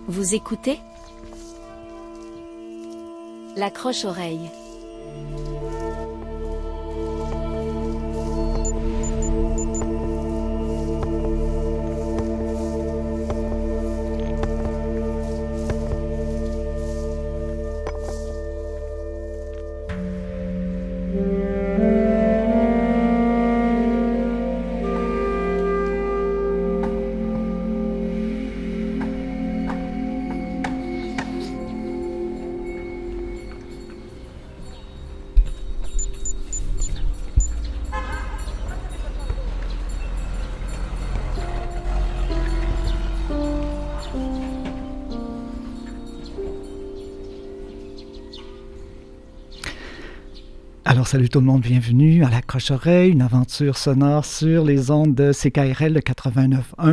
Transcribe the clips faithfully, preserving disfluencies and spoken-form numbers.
Vous écoutez L'accroche-oreille. Alors, salut tout le monde, bienvenue à l'Accroche-oreille, une aventure sonore sur les ondes de C K R L quatre-vingt-neuf point un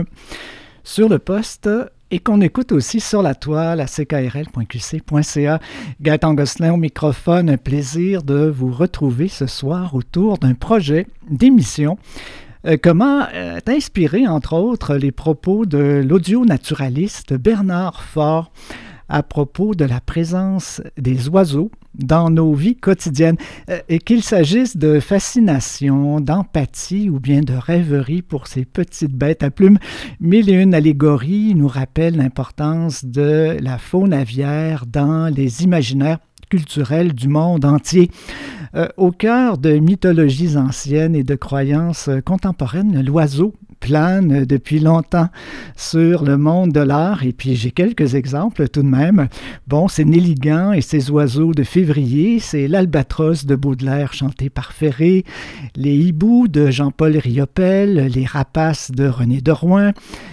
sur le poste et qu'on écoute aussi sur la toile à c k r l point q c point c a. Gaëtan Gosselin au microphone, un plaisir de vous retrouver ce soir autour d'un projet d'émission. Euh, comment euh, inspiré, entre autres, les propos de l'audio-naturaliste Bernard Faure à propos de la présence des oiseaux dans nos vies quotidiennes, euh, et qu'il s'agisse de fascination, d'empathie ou bien de rêverie pour ces petites bêtes à plumes. Mille et une allégories nous rappellent l'importance de la faune aviaire dans les imaginaires culturels du monde entier. Euh, au cœur de mythologies anciennes et de croyances contemporaines, l'oiseau plane depuis longtemps sur le monde de l'art, et puis j'ai quelques exemples tout de même. Bon, c'est Néligan et ses oiseaux de février, c'est l'albatros de Baudelaire chanté par Ferré, les hiboux de Jean-Paul Riopelle, les rapaces de René de Rouen,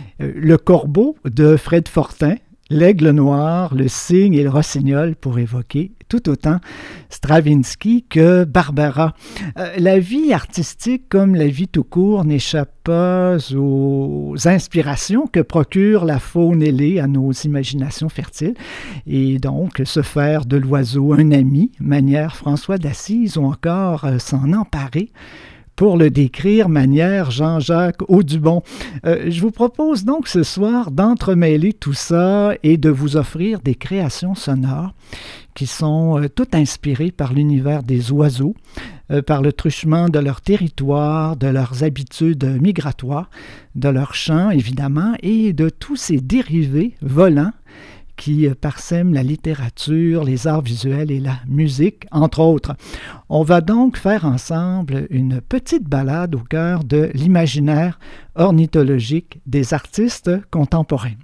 le corbeau de Fred Fortin, l'aigle noir, le cygne et le rossignol pour évoquer tout autant Stravinsky que Barbara. Euh, la vie artistique, comme la vie tout court, n'échappe pas aux inspirations que procure la faune ailée à nos imaginations fertiles. Et donc, se faire de l'oiseau un ami, manière François d'Assise, ou encore euh, s'en emparer pour le décrire, manière Jean-Jacques Audubon. Euh, je vous propose donc ce soir d'entremêler tout ça et de vous offrir des créations sonores qui sont euh, toutes inspirées par l'univers des oiseaux, euh, par le truchement de leur territoire, de leurs habitudes migratoires, de leurs chants évidemment, et de tous ces dérivés volants qui parsèment la littérature, les arts visuels et la musique, entre autres. On va donc faire ensemble une petite balade au cœur de l'imaginaire ornithologique des artistes contemporains.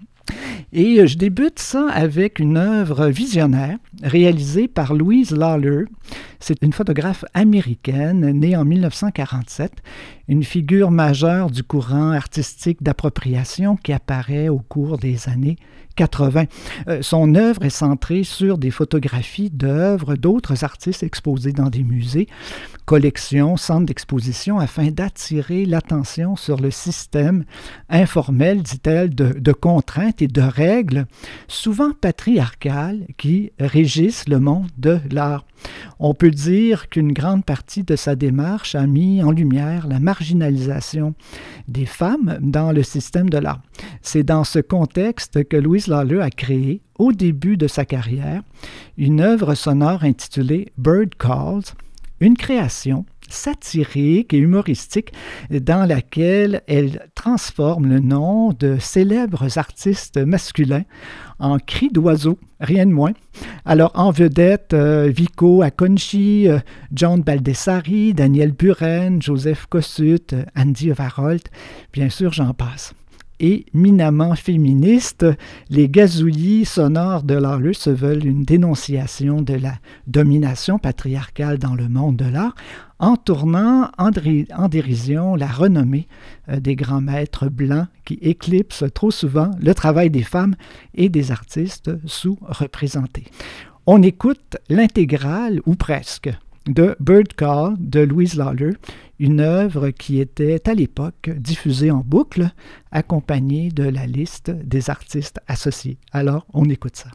Et je débute ça avec une œuvre visionnaire réalisée par Louise Lawler. C'est une photographe américaine née en mille neuf cent quarante-sept, une figure majeure du courant artistique d'appropriation qui apparaît au cours des années quatre-vingts. Euh, son œuvre est centrée sur des photographies d'œuvres d'autres artistes exposés dans des musées, collections, centres d'exposition, afin d'attirer l'attention sur le système informel, dit-elle, de, de contraintes et de règles, souvent patriarcales, qui régissent le monde de l'art. On peut dire qu'une grande partie de sa démarche a mis en lumière la marginalisation des femmes dans le système de l'art. C'est dans ce contexte que Louise Lawler a créé, au début de sa carrière, une œuvre sonore intitulée « Bird Calls », une création satirique et humoristique dans laquelle elle transforme le nom de célèbres artistes masculins en cris d'oiseaux, rien de moins. Alors, en vedette, euh, Vico Acconci, euh, John Baldessari, Daniel Buren, Joseph Kossuth, Andy Warhol, bien sûr, j'en passe. Et éminemment féministes, les gazouillis sonores de Lawler se veulent une dénonciation de la domination patriarcale dans le monde de l'art, en tournant en, dri- en dérision la renommée euh, des grands maîtres blancs qui éclipsent trop souvent le travail des femmes et des artistes sous-représentés. On écoute l'intégrale, ou presque, de Bird Call de Louise Lawler, une œuvre qui était à l'époque diffusée en boucle, accompagnée de la liste des artistes associés. Alors, on écoute ça.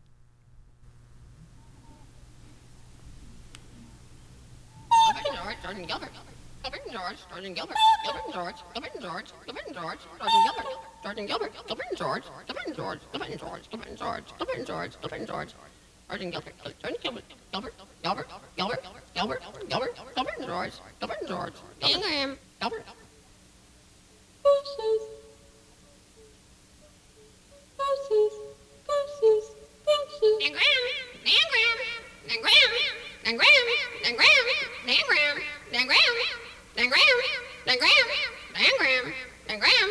George, Gilbert. Gilbert and George, George and Gilbert. Gilbert and George, Gilbert and George, Gilbert and George, George and Gilbert. Sergeant Gilbert, Gilbert and George, Gilbert and George, Gilbert and George, Gilbert and George, Gilbert and George, Gilbert and George. Sergeant Gilbert, Sergeant Gilbert, Gilbert, Gilbert, Gilbert, Gilbert, Gilbert, Gilbert and George, Gilbert and George, Ingram, Gilbert. Horses. Horses. Horses. Horses. And Graham, and Graham, and Graham, and Graham, and Graham, and Graham, and Graham, and Graham, and Graham, and Graham, and Graham.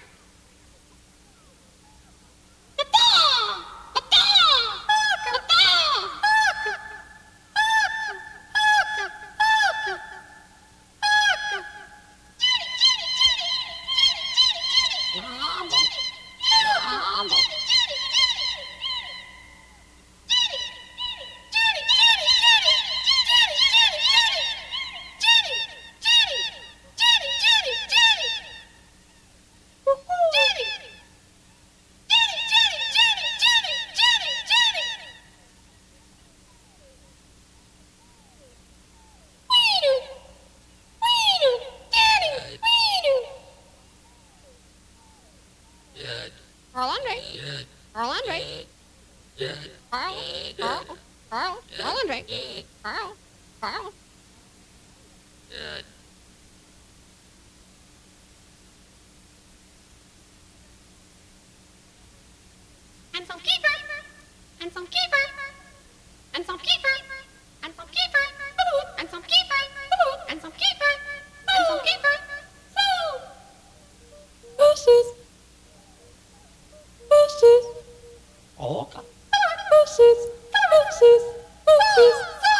Carl Andre. Carl Andre. Carl. Carl. Carl. Carl Andre. Carl. Carl. And some keeper. And some keeper. And some keeper. And some keeper. And some keeper. And some keeper. And some keeper. So. Horses. Horses. Oh. Horses. Horses. Horses.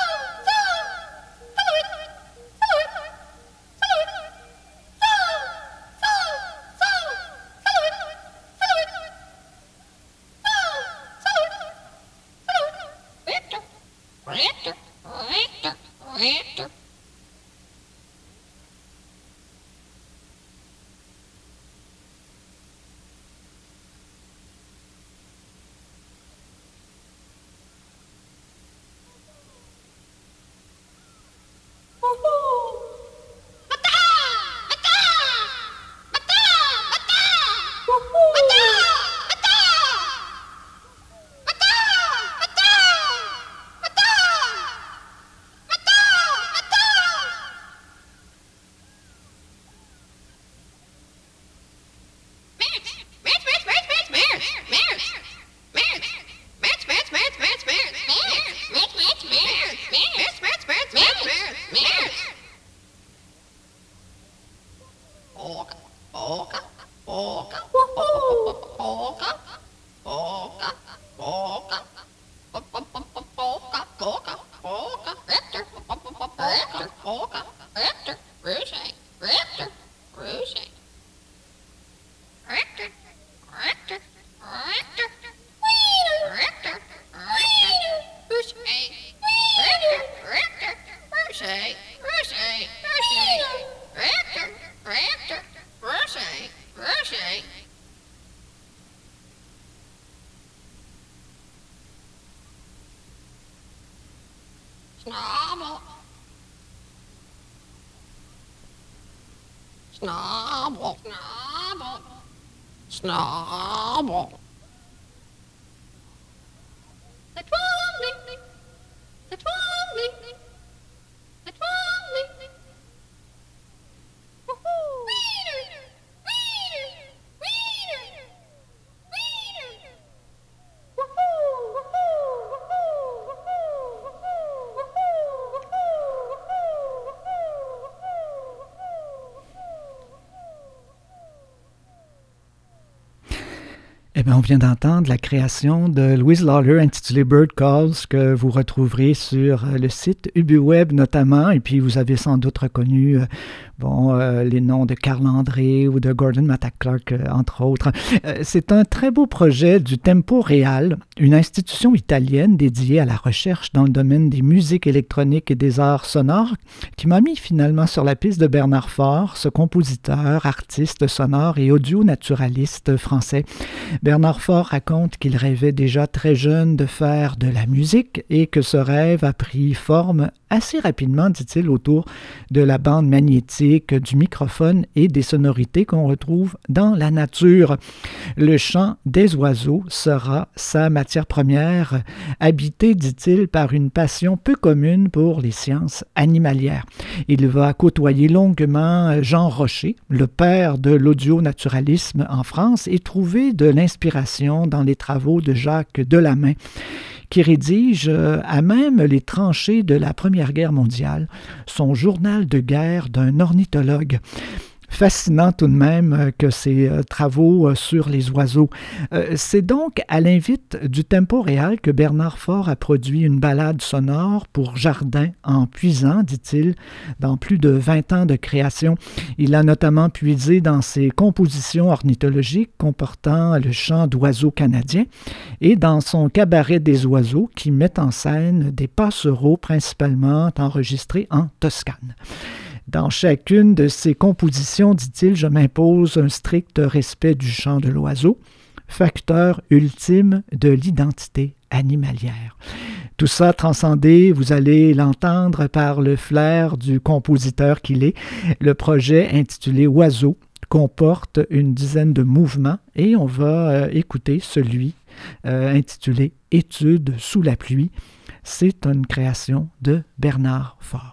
Snobble. Snobble. Snobble. Snobble. The Twombly. The Twombly. The Twombly. Woohoo! Weeder. Weeder. Weeder. Weeder. Woohoo! Woohoo! Eh bien, on vient d'entendre la création de Louise Lawler intitulée Bird Calls que vous retrouverez sur le site UbuWeb notamment, et puis vous avez sans doute reconnu euh, bon, euh, les noms de Carl André ou de Gordon Matta Clark, euh, entre autres. Euh, c'est un très beau projet du Tempo Real, une institution italienne dédiée à la recherche dans le domaine des musiques électroniques et des arts sonores, qui m'a mis finalement sur la piste de Bernard Faure, ce compositeur, artiste sonore et audio-naturaliste français. Bernard Bernard Faure raconte qu'il rêvait déjà très jeune de faire de la musique et que ce rêve a pris forme assez rapidement, dit-il, autour de la bande magnétique, du microphone et des sonorités qu'on retrouve dans la nature. Le chant des oiseaux sera sa matière première, habité, dit-il, par une passion peu commune pour les sciences animalières. Il va côtoyer longuement Jean Rocher, le père de l'audio-naturalisme en France, et trouver de l'inspiration dans les travaux de Jacques Delamain, qui rédige, euh, à même les tranchées de la Première Guerre mondiale, son journal de guerre d'un ornithologue. Fascinant tout de même que ces euh, travaux euh, sur les oiseaux. Euh, c'est donc à l'invite du Tempo Réal que Bernard Faure a produit une ballade sonore pour jardin en puisant, dit-il, dans plus de vingt ans de création. Il a notamment puisé dans ses compositions ornithologiques comportant le chant d'oiseaux canadiens et dans son cabaret des oiseaux qui met en scène des passereaux principalement enregistrés en Toscane. Dans chacune de ces compositions, dit-il, je m'impose un strict respect du chant de l'oiseau, facteur ultime de l'identité animalière. Tout ça transcendé, vous allez l'entendre par le flair du compositeur qu'il est. Le projet intitulé Oiseau comporte une dizaine de mouvements et on va euh, écouter celui euh, intitulé Étude sous la pluie. C'est une création de Bernard Faure.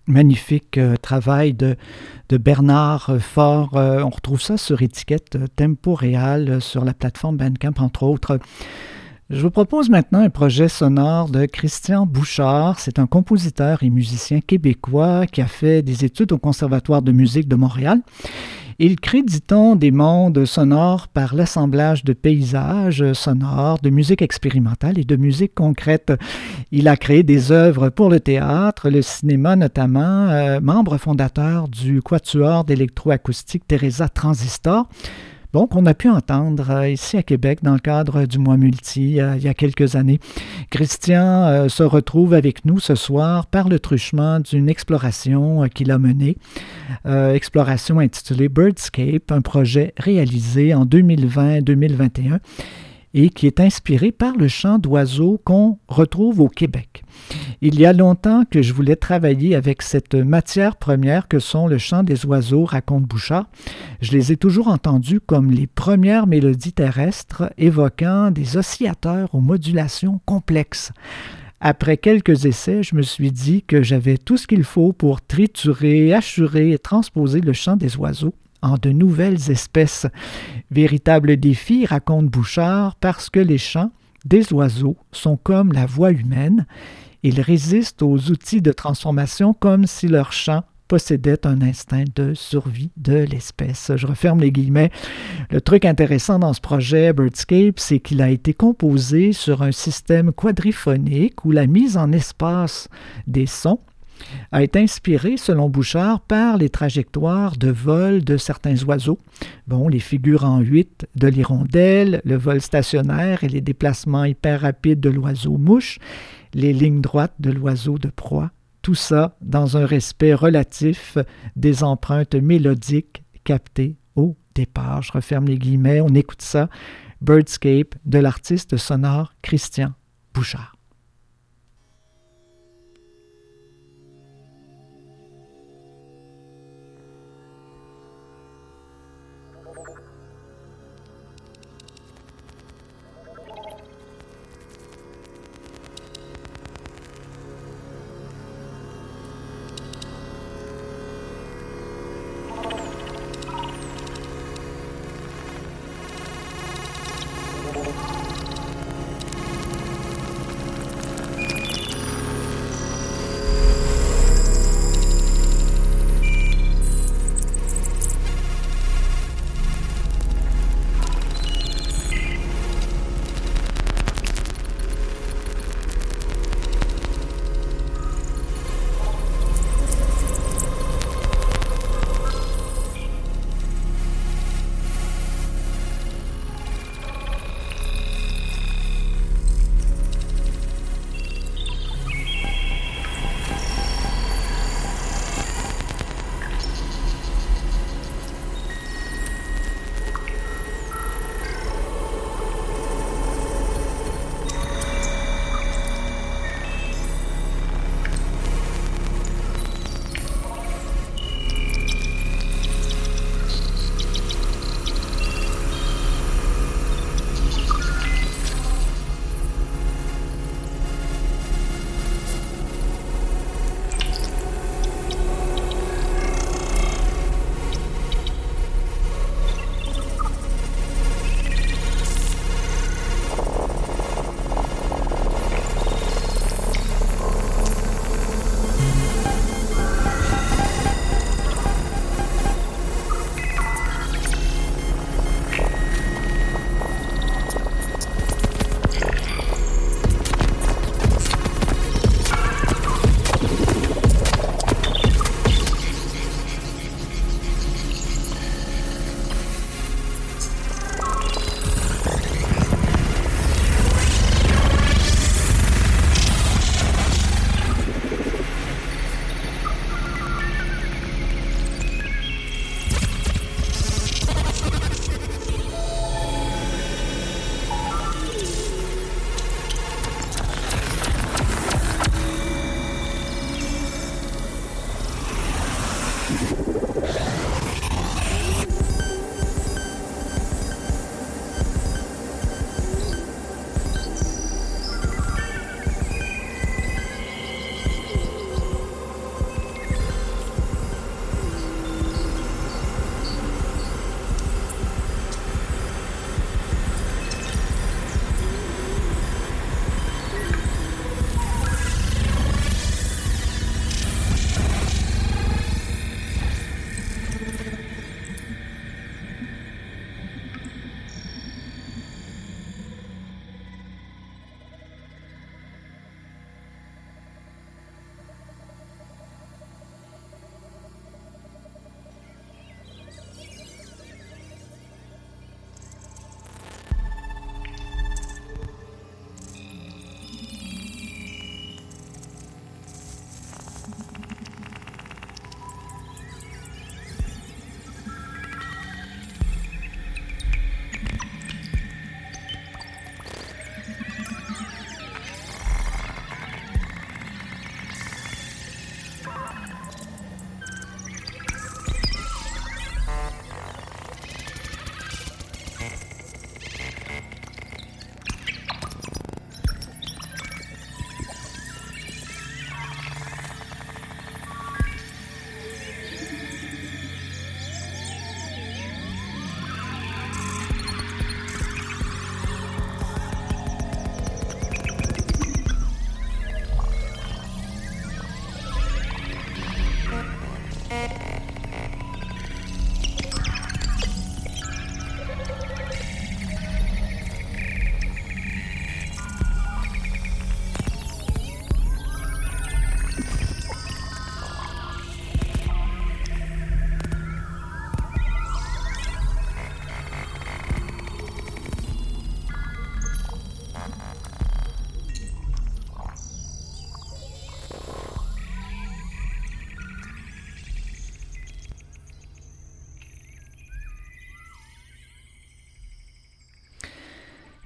magnifique euh, travail de, de Bernard Faure. Euh, on retrouve ça sur étiquette euh, Tempo Réal euh, sur la plateforme Bandcamp, entre autres. Je vous propose maintenant un projet sonore de Christian Bouchard. C'est un compositeur et musicien québécois qui a fait des études au Conservatoire de musique de Montréal. Il crée, dit-on, des mondes sonores par l'assemblage de paysages sonores, de musique expérimentale et de musique concrète. Il a créé des œuvres pour le théâtre, le cinéma notamment, euh, membre fondateur du quatuor d'électroacoustique Teresa Transistor. Bon, qu'on a pu entendre euh, ici à Québec dans le cadre du Mois Multi euh, il y a quelques années. Christian euh, se retrouve avec nous ce soir par le truchement d'une exploration euh, qu'il a menée, euh, exploration intitulée Birdscape, un projet réalisé en deux mille vingt deux mille vingt et un et qui est inspiré par le chant d'oiseaux qu'on retrouve au Québec. Il y a longtemps que je voulais travailler avec cette matière première que sont le chant des oiseaux, raconte Bouchard. Je les ai toujours entendus comme les premières mélodies terrestres évoquant des oscillateurs aux modulations complexes. Après quelques essais, je me suis dit que j'avais tout ce qu'il faut pour triturer, hachurer et transposer le chant des oiseaux en de nouvelles espèces. Véritable défi, raconte Bouchard, parce que les chants des oiseaux sont comme la voix humaine. Ils résistent aux outils de transformation comme si leur chant possédait un instinct de survie de l'espèce. Je referme les guillemets. Le truc intéressant dans ce projet Birdscape, c'est qu'il a été composé sur un système quadriphonique où la mise en espace des sons a été inspiré, selon Bouchard, par les trajectoires de vol de certains oiseaux. Bon, les figures en huit de l'hirondelle, le vol stationnaire et les déplacements hyper rapides de l'oiseau-mouche, les lignes droites de l'oiseau de proie. Tout ça dans un respect relatif des empreintes mélodiques captées au départ. Je referme les guillemets, on écoute ça. Birdscape de l'artiste sonore Christian Bouchard.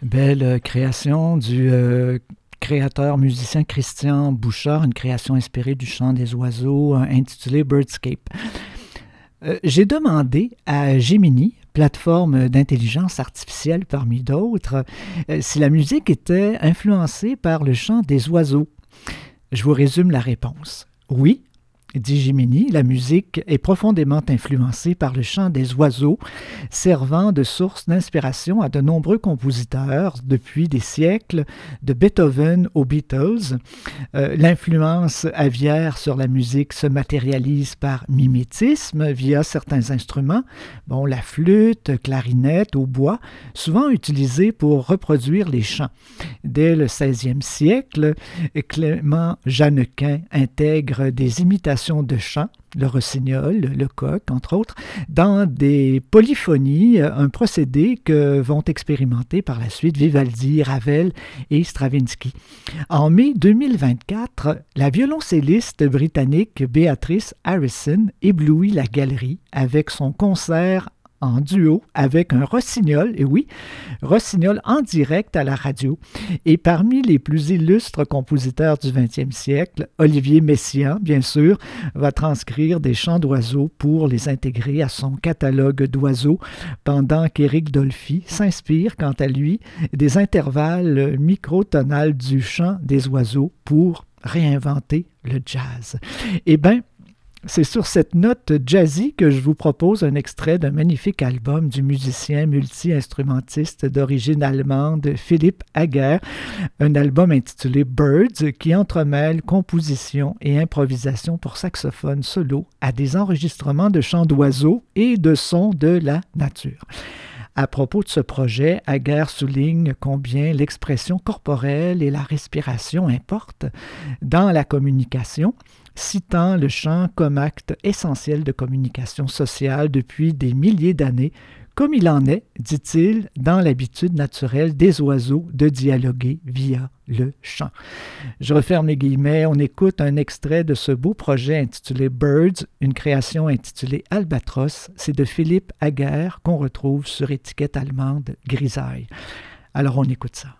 Belle euh, création du euh, créateur musicien Christian Bouchard, une création inspirée du chant des oiseaux euh, intitulée Birdscape. Euh, j'ai demandé à Gemini, plateforme d'intelligence artificielle parmi d'autres, euh, si la musique était influencée par le chant des oiseaux. Je vous résume la réponse. Oui, dit Gemini, la musique est profondément influencée par le chant des oiseaux, servant de source d'inspiration à de nombreux compositeurs depuis des siècles, de Beethoven aux Beatles. Euh, l'influence aviaire sur la musique se matérialise par mimétisme via certains instruments, bon, la flûte, clarinette, hautbois, souvent utilisés pour reproduire les chants. Dès le seizième siècle, Clément Jeannequin intègre des imitations de chants, le rossignol, le coq, entre autres, dans des polyphonies, un procédé que vont expérimenter par la suite Vivaldi, Ravel et Stravinsky. En mai deux mille vingt-quatre, la violoncelliste britannique Beatrice Harrison éblouit la galerie avec son concert en duo avec un rossignol, et oui, rossignol en direct à la radio. Et parmi les plus illustres compositeurs du vingtième siècle, Olivier Messiaen, bien sûr, va transcrire des chants d'oiseaux pour les intégrer à son catalogue d'oiseaux, pendant qu'Éric Dolphy s'inspire, quant à lui, des intervalles microtonales du chant des oiseaux pour réinventer le jazz. Eh bien, c'est sur cette note jazzy que je vous propose un extrait d'un magnifique album du musicien multi-instrumentiste d'origine allemande Philipp Hager, un album intitulé Birds qui entremêle composition et improvisation pour saxophone solo à des enregistrements de chants d'oiseaux et de sons de la nature. À propos de ce projet, Hager souligne combien l'expression corporelle et la respiration importent dans la communication, citant le chant comme acte essentiel de communication sociale depuis des milliers d'années, comme il en est, dit-il, dans l'habitude naturelle des oiseaux de dialoguer via le chant. Je referme les guillemets, on écoute un extrait de ce beau projet intitulé Birds, une création intitulée Albatros. C'est de Philipp Hager qu'on retrouve sur étiquette allemande Grisaille. Alors on écoute ça.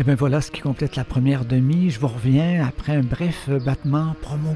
Et bien voilà ce qui complète la première demi. Je vous reviens après un bref battement promo.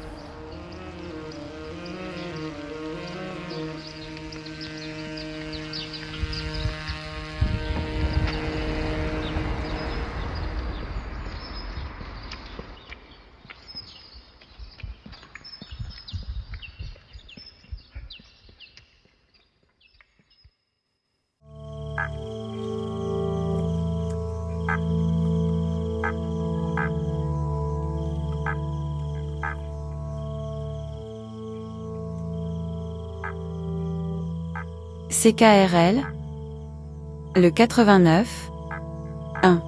C K R L, le quatre-vingt-neuf, un.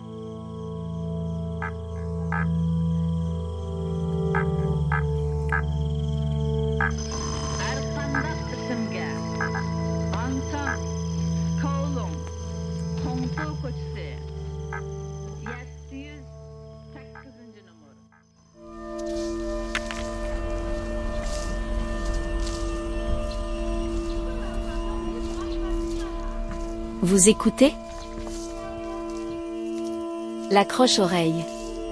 Vous écoutez L'accroche-oreille.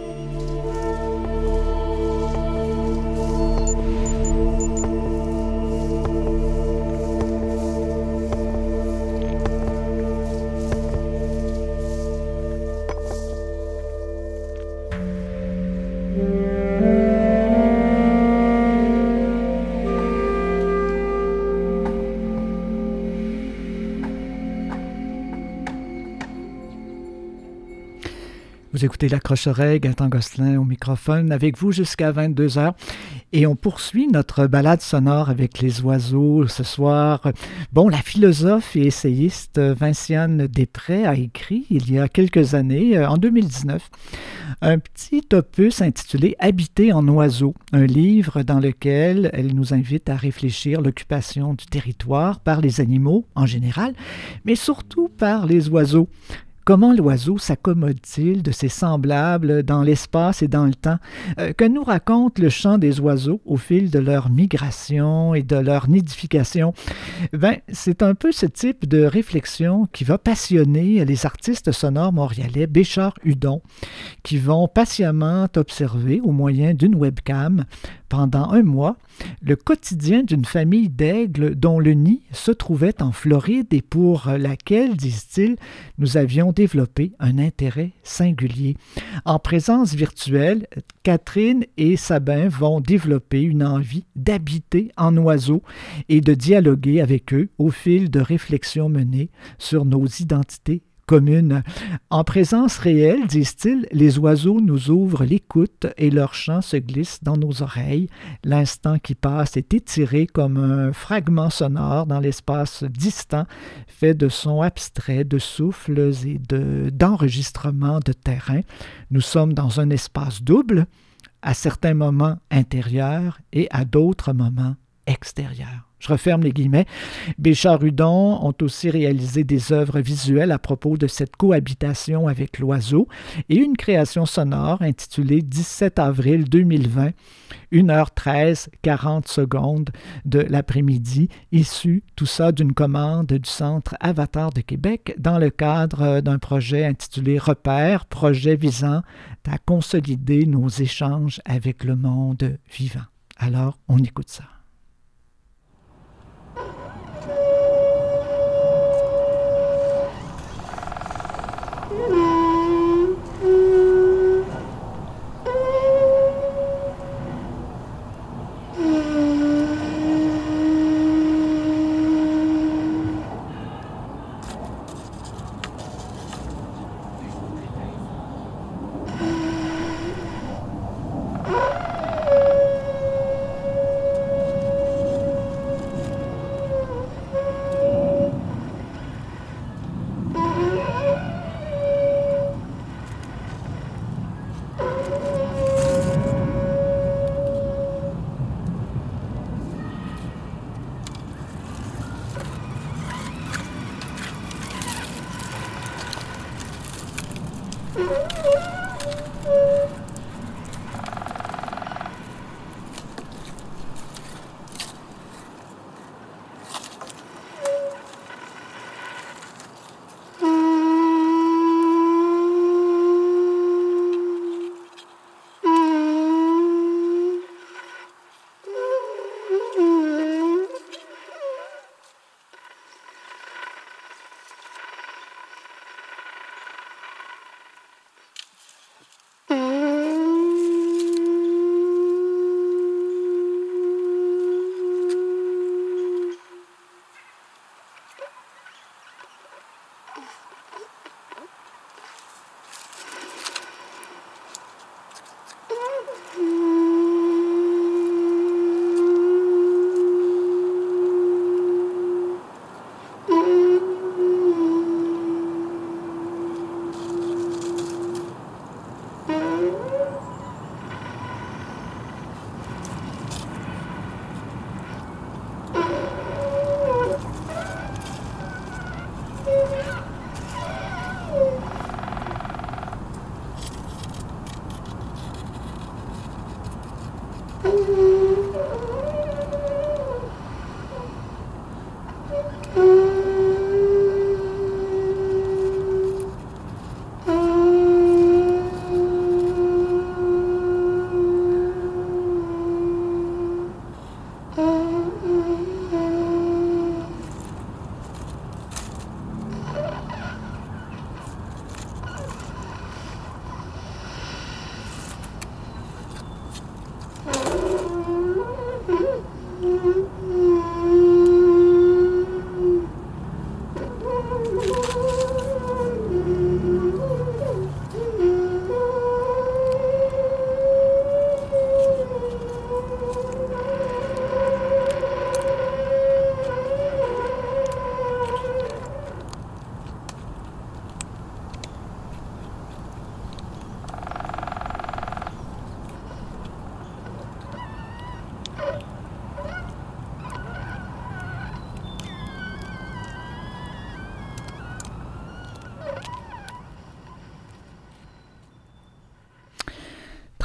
Vous écoutez l'Accroche-oreille, Gaëtan Gosselin au microphone, avec vous jusqu'à vingt-deux heures. Et on poursuit notre balade sonore avec les oiseaux ce soir. Bon, la philosophe et essayiste Vinciane Després a écrit, il y a quelques années, en deux mille dix-neuf, un petit opus intitulé « Habiter en oiseau », un livre dans lequel elle nous invite à réfléchir l'occupation du territoire par les animaux en général, mais surtout par les oiseaux. Comment l'oiseau s'accommode-t-il de ses semblables dans l'espace et dans le temps? Euh, que nous raconte le chant des oiseaux au fil de leur migration et de leur nidification? Ben, c'est un peu ce type de réflexion qui va passionner les artistes sonores montréalais Béchard Hudon, qui vont patiemment observer au moyen d'une webcam pendant un mois le quotidien d'une famille d'aigles dont le nid se trouvait en Floride et pour laquelle, disent-ils, nous avions développé un intérêt singulier. En présence virtuelle, Catherine et Sabin vont développer une envie d'habiter en oiseaux et de dialoguer avec eux au fil de réflexions menées sur nos identités communes. En présence réelle, disent-ils, les oiseaux nous ouvrent l'écoute et leur chant se glisse dans nos oreilles. L'instant qui passe est étiré comme un fragment sonore dans l'espace distant, fait de sons abstraits, de souffles et de, d'enregistrements de terrain. Nous sommes dans un espace double, à certains moments intérieurs et à d'autres moments extérieurs. Je referme les guillemets. Béchard Hudon ont aussi réalisé des œuvres visuelles à propos de cette cohabitation avec l'oiseau et une création sonore intitulée dix-sept avril deux mille vingt, une heure treize, quarante secondes de l'après-midi, issue tout ça d'une commande du Centre Avatar de Québec dans le cadre d'un projet intitulé Repères, projet visant à consolider nos échanges avec le monde vivant. Alors, on écoute ça.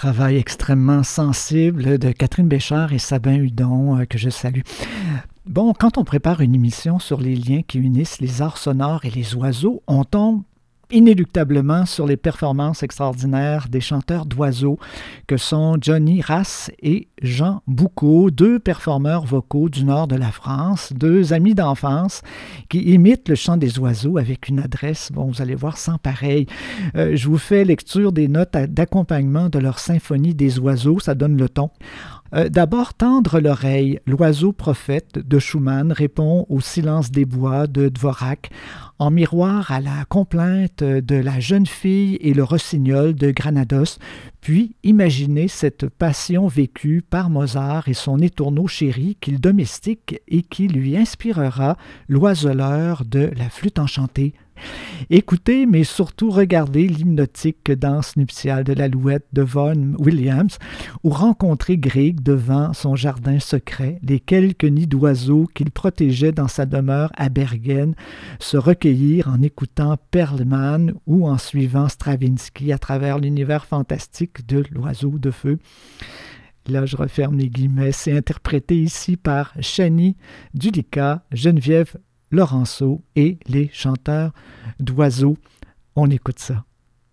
travail extrêmement sensible de Catherine Béchard et Sabin Hudon, euh, que je salue. Bon, quand on prépare une émission sur les liens qui unissent les arts sonores et les oiseaux, on tombe inéluctablement sur les performances extraordinaires des chanteurs d'oiseaux que sont Johnny Rass et Jean Boucaud, deux performeurs vocaux du nord de la France, deux amis d'enfance qui imitent le chant des oiseaux avec une adresse, bon, vous allez voir, sans pareil. Euh, je vous fais lecture des notes d'accompagnement de leur symphonie des oiseaux, ça donne le ton. Euh, D'abord, Tendre l'oreille, l'oiseau prophète de Schumann répond au silence des bois de Dvorak, en miroir à la complainte de la jeune fille et le rossignol de Granados, puis imaginez cette passion vécue par Mozart et son étourneau chéri qu'il domestique et qui lui inspirera l'oiseleur de la flûte enchantée. Écoutez, mais surtout regardez l'hypnotique danse nuptiale de l'alouette de Vaughan Williams ou rencontrez Grieg devant son jardin secret, les quelques nids d'oiseaux qu'il protégeait dans sa demeure à Bergen, se recueillir en écoutant Perlman ou en suivant Stravinsky à travers l'univers fantastique de l'oiseau de feu. Là, je referme les guillemets. C'est interprété ici par Chani Dulika, Geneviève Laurenceau et les chanteurs d'oiseaux. On écoute ça.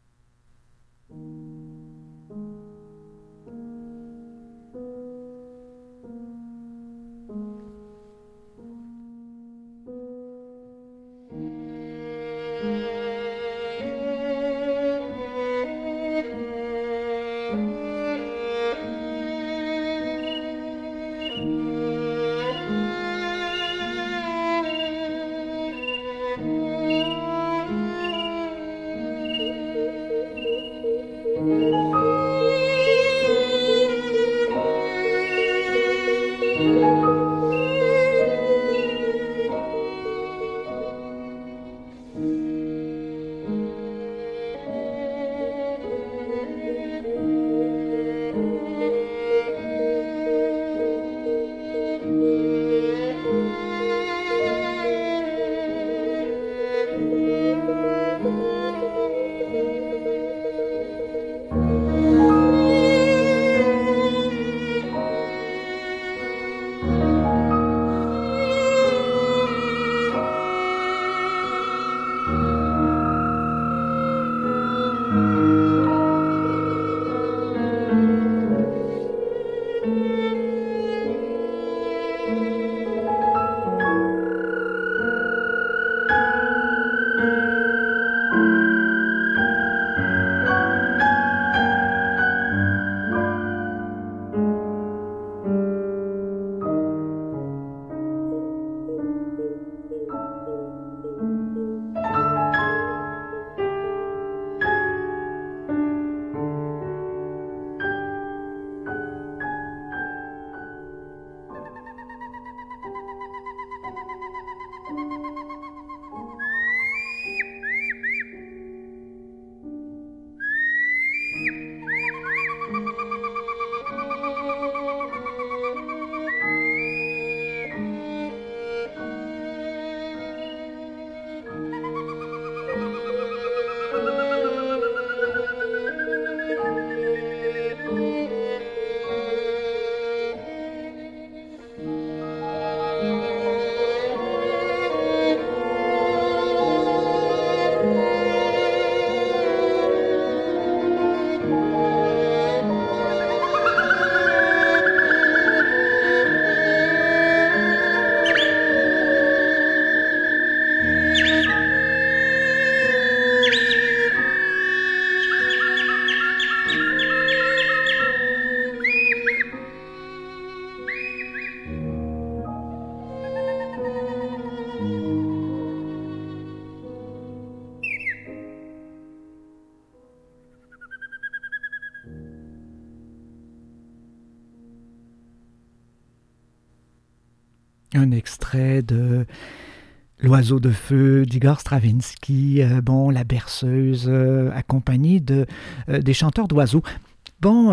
Un extrait de L'oiseau de feu d'Igor Stravinsky, euh, bon, la berceuse, euh, accompagnée de, euh, des chanteurs d'oiseaux. Bon, euh,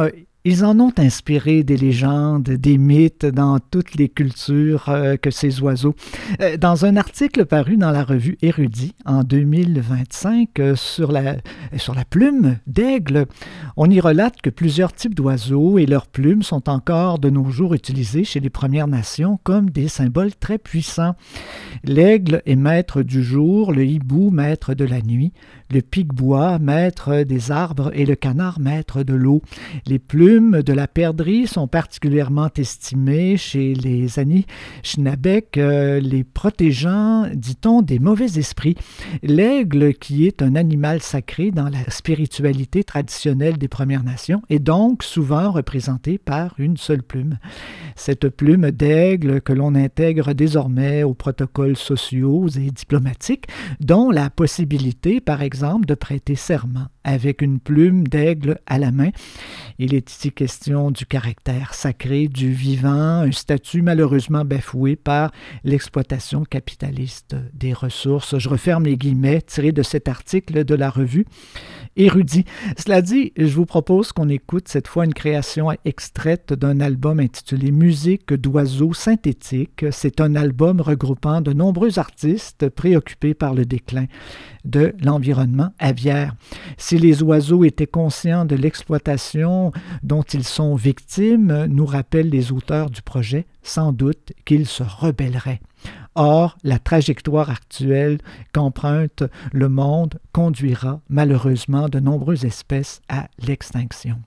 Ils en ont inspiré des légendes, des mythes dans toutes les cultures euh, que ces oiseaux. Euh, dans un article paru dans la revue Érudit en deux mille vingt-cinq euh, sur, la, sur la plume d'aigle, on y relate que plusieurs types d'oiseaux et leurs plumes sont encore de nos jours utilisés chez les Premières Nations comme des symboles très puissants. L'aigle est maître du jour, le hibou maître de la nuit, le pic-bois maître des arbres et le canard maître de l'eau. Les plumes de la perdrix sont particulièrement estimées chez les Anishinabek, euh, les protégeant, dit-on, des mauvais esprits. L'aigle, qui est un animal sacré dans la spiritualité traditionnelle des Premières Nations, est donc souvent représenté par une seule plume. Cette plume d'aigle que l'on intègre désormais aux protocoles sociaux et diplomatiques, dont la possibilité, par exemple, de prêter serment avec une plume d'aigle à la main. Il est ici question du caractère sacré du vivant, un statut malheureusement bafoué par l'exploitation capitaliste des ressources. Je referme les guillemets tirés de cet article de la revue Érudit. Cela dit, je vous propose qu'on écoute cette fois une création extraite d'un album intitulé Musique d'oiseaux synthétiques. C'est un album regroupant de nombreux artistes préoccupés par le déclin de l'environnement aviaire. Si les oiseaux étaient conscients de l'exploitation dont ils sont victimes, nous rappellent les auteurs du projet, sans doute qu'ils se rebelleraient. Or, la trajectoire actuelle qu'emprunte le monde conduira malheureusement de nombreuses espèces à l'extinction.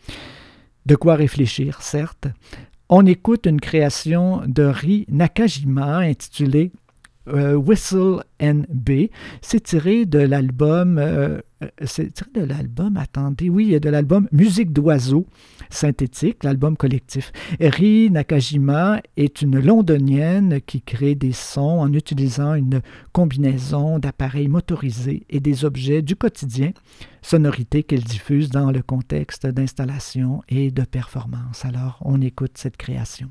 De quoi réfléchir, certes. On écoute une création de Ri Nakajima intitulée euh, Whistle and Bay. C'est tiré de l'album, euh, c'est tiré de l'album, attendez, oui, de l'album Musique d'oiseaux synthétique, l'album collectif. Ri Nakajima est une londonienne qui crée des sons en utilisant une combinaison d'appareils motorisés et des objets du quotidien, sonorités qu'elle diffuse dans le contexte d'installation et de performance. Alors, on écoute cette création.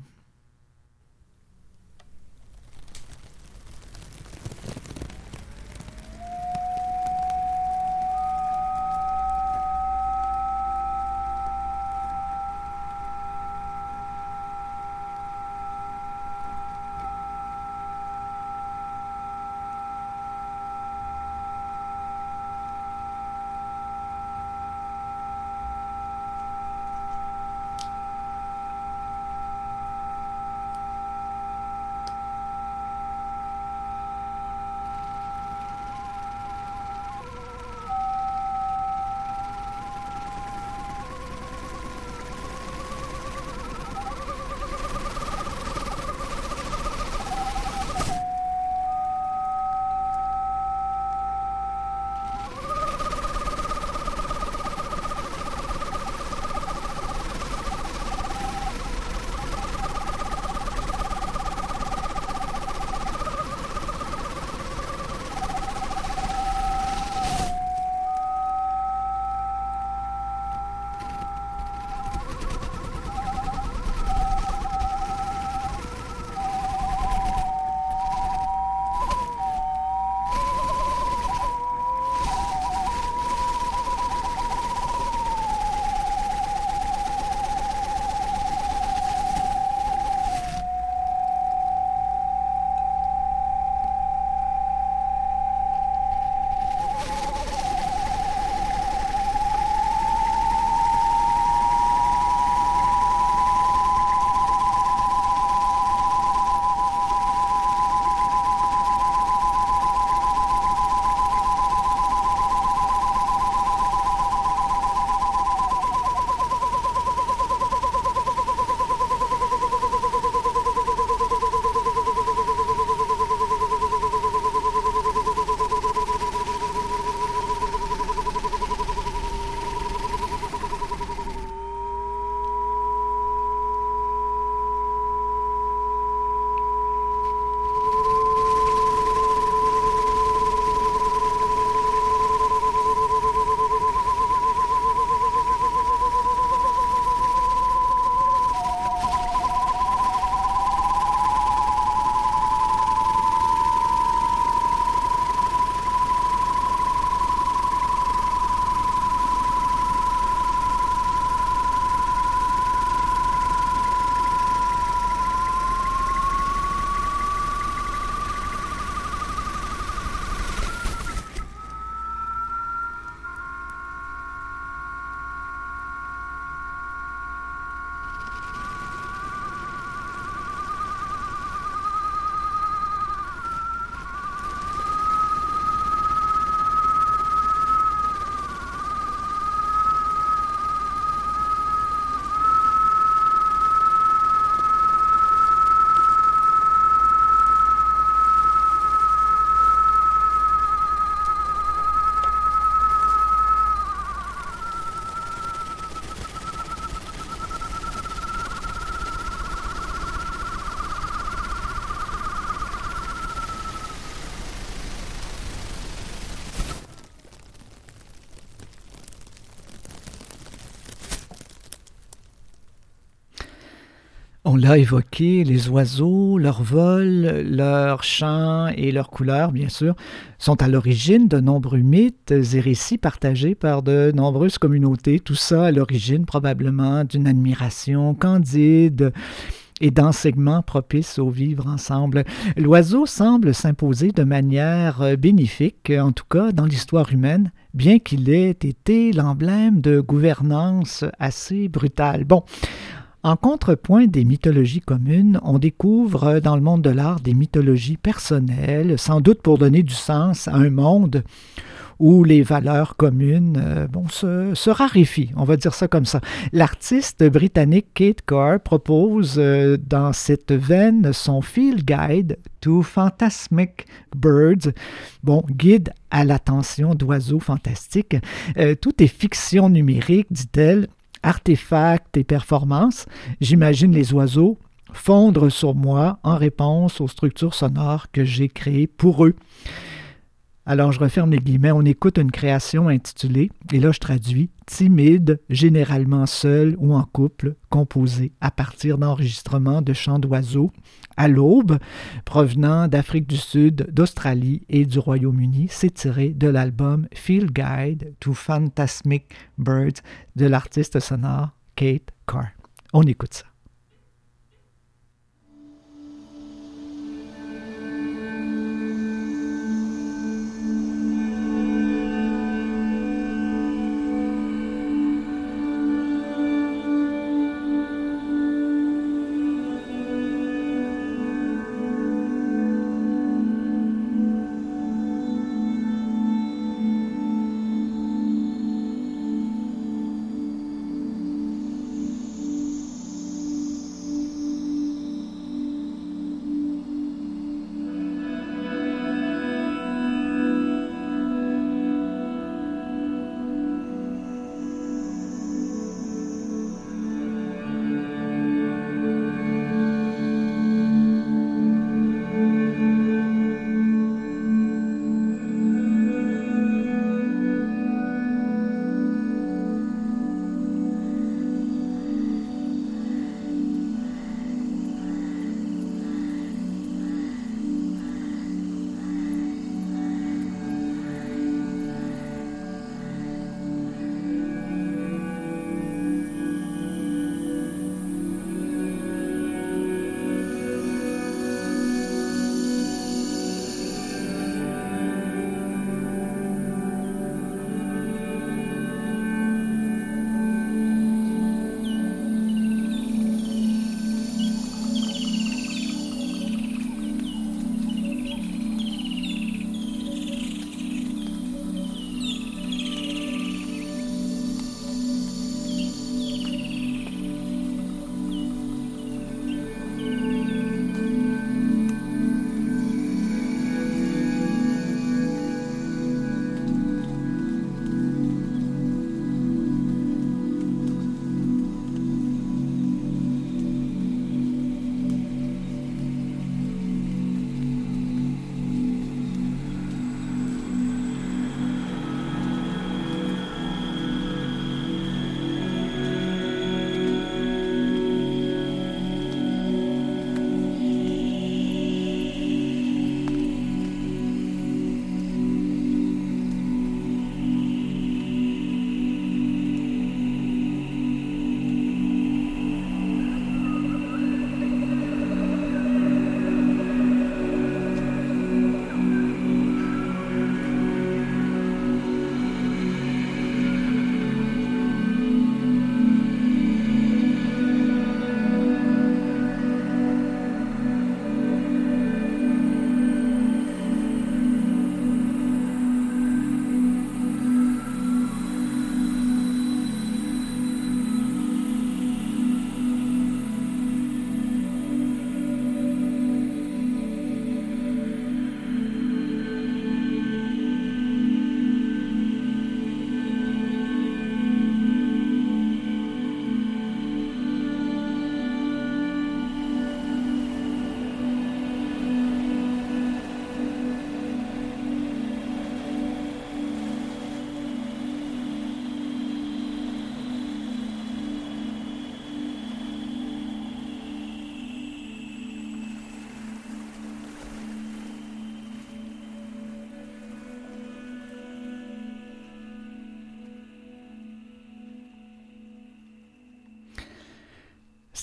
On l'a évoqué, les oiseaux, leur vol, leur chant et leurs couleurs, bien sûr, sont à l'origine de nombreux mythes et récits partagés par de nombreuses communautés. Tout ça à l'origine probablement d'une admiration candide et d'enseignements propices au vivre ensemble. L'oiseau semble s'imposer de manière bénéfique, en tout cas dans l'histoire humaine, bien qu'il ait été l'emblème de gouvernance assez brutale. Bon, en contrepoint des mythologies communes, on découvre dans le monde de l'art des mythologies personnelles, sans doute pour donner du sens à un monde où les valeurs communes euh, bon, se, se raréfient, on va dire ça comme ça. L'artiste britannique Kate Carr propose euh, dans cette veine son Field Guide to Phantasmic Birds, bon, guide à l'attention d'oiseaux fantastiques. Euh, tout est fiction numérique, dit-elle, artefacts et performances. J'imagine les oiseaux fondre sur moi en réponse aux structures sonores que j'ai créées pour eux. Alors, je referme les guillemets, on écoute une création intitulée, et là je traduis, « Timide, généralement seul ou en couple, composée à partir d'enregistrements de chants d'oiseaux à l'aube, provenant d'Afrique du Sud, d'Australie et du Royaume-Uni. » C'est tiré de l'album « Field Guide to Phantasmic Birds » de l'artiste sonore Kate Carr. On écoute ça.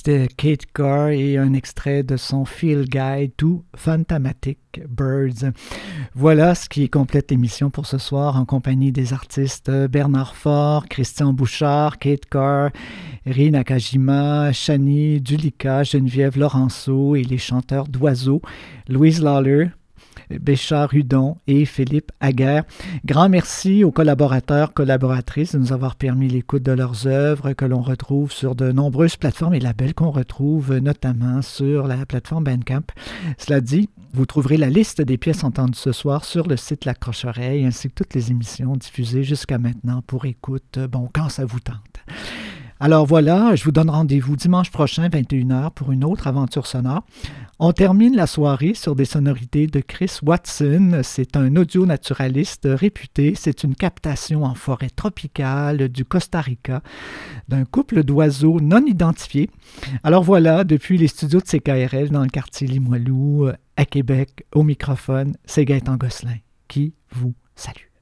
C'était Kate Carr et un extrait de son Field Guide to Phantomatic Birds. Voilà ce qui complète l'émission pour ce soir en compagnie des artistes Bernard Faure, Christian Bouchard, Kate Carr, Ri Nakajima, Shani Dulika, Geneviève Laurenceau et les chanteurs d'oiseaux, Louise Lawler, Béchard Hudon et Philippe Aguerre. Grand merci aux collaborateurs, collaboratrices de nous avoir permis l'écoute de leurs œuvres que l'on retrouve sur de nombreuses plateformes et labels qu'on retrouve notamment sur la plateforme Bandcamp. Cela dit, vous trouverez la liste des pièces entendues ce soir sur le site La Croche-Oreille ainsi que toutes les émissions diffusées jusqu'à maintenant pour écoute, bon, quand ça vous tente. Alors voilà, je vous donne rendez-vous dimanche prochain, vingt et une heures, pour une autre aventure sonore. On termine la soirée sur des sonorités de Chris Watson. C'est un audio-naturaliste réputé. C'est une captation en forêt tropicale du Costa Rica d'un couple d'oiseaux non identifiés. Alors voilà, depuis les studios de C K R L dans le quartier Limoilou, à Québec, au microphone, c'est Gaëtan Gosselin qui vous salue.